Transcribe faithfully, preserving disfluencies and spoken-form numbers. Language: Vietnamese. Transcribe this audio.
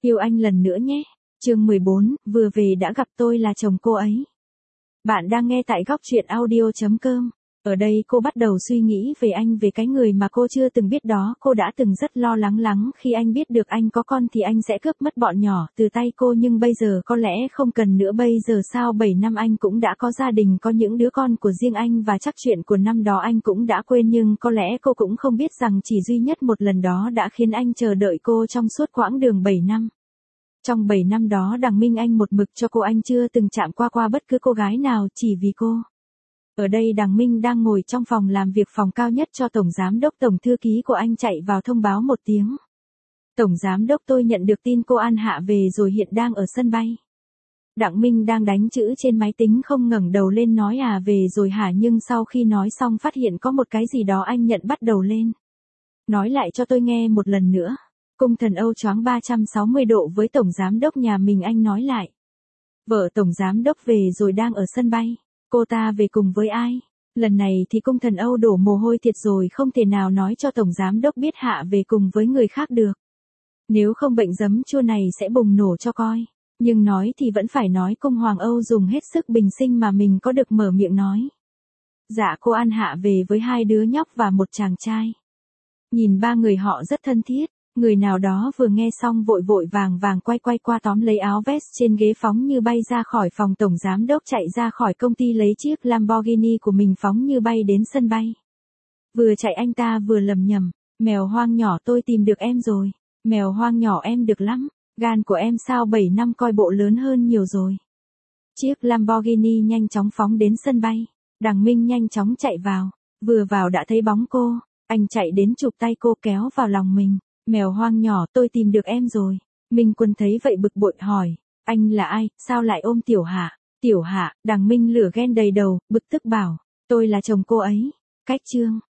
Yêu anh lần nữa nhé. Chương mười bốn, vừa về đã gặp tôi là chồng cô ấy. Bạn đang nghe tại góc truyện audio chấm com. Ở đây cô bắt đầu suy nghĩ về anh, về cái người mà cô chưa từng biết đó. Cô đã từng rất lo lắng lắng khi anh biết được anh có con thì anh sẽ cướp mất bọn nhỏ từ tay cô, nhưng bây giờ có lẽ không cần nữa. Bây giờ sau bảy năm anh cũng đã có gia đình, có những đứa con của riêng anh, và chắc chuyện của năm đó anh cũng đã quên, nhưng có lẽ cô cũng không biết rằng chỉ duy nhất một lần đó đã khiến anh chờ đợi cô trong suốt quãng đường bảy năm. Trong bảy năm đó Đằng Minh Anh một mực cho cô, anh chưa từng chạm qua qua bất cứ cô gái nào chỉ vì cô. Ở đây Đằng Minh đang ngồi trong phòng làm việc, phòng cao nhất cho tổng giám đốc. Tổng thư ký của anh chạy vào thông báo một tiếng. Tổng giám đốc, tôi nhận được tin cô An Hạ về rồi, hiện đang ở sân bay. Đặng Minh đang đánh chữ trên máy tính, không ngẩng đầu lên, nói à về rồi hả, nhưng sau khi nói xong phát hiện có một cái gì đó anh nhận, bắt đầu lên. Nói lại cho tôi nghe một lần nữa. Cung thần Âu choáng ba trăm sáu mươi độ với tổng giám đốc nhà mình, anh nói lại. Vợ tổng giám đốc về rồi, đang ở sân bay. Cô ta về cùng với ai? Lần này thì cung thần Âu đổ mồ hôi thiệt rồi, không thể nào nói cho tổng giám đốc biết Hạ về cùng với người khác được. Nếu không bệnh giấm chua này sẽ bùng nổ cho coi. Nhưng nói thì vẫn phải nói, cung hoàng Âu dùng hết sức bình sinh mà mình có được mở miệng nói. Dạ, cô An Hạ về với hai đứa nhóc và một chàng trai. Nhìn ba người họ rất thân thiết. Người nào đó vừa nghe xong vội vội vàng vàng quay quay qua tóm lấy áo vest trên ghế, phóng như bay ra khỏi phòng. Tổng giám đốc chạy ra khỏi công ty lấy chiếc Lamborghini của mình, phóng như bay đến sân bay. Vừa chạy anh ta vừa lầm nhầm, mèo hoang nhỏ, tôi tìm được em rồi. Mèo hoang nhỏ, em được lắm. Gan của em sao bảy năm coi bộ lớn hơn nhiều rồi. Chiếc Lamborghini nhanh chóng phóng đến sân bay. Đằng Minh nhanh chóng chạy vào. Vừa vào đã thấy bóng cô. Anh chạy đến chụp tay cô, kéo vào lòng mình. Mèo hoang nhỏ, tôi tìm được em rồi. Minh Quân thấy vậy bực bội hỏi. Anh là ai, sao lại ôm Tiểu Hạ? Tiểu Hạ, Đằng Minh lửa ghen đầy đầu, bực tức bảo. Tôi là chồng cô ấy. Cách chương.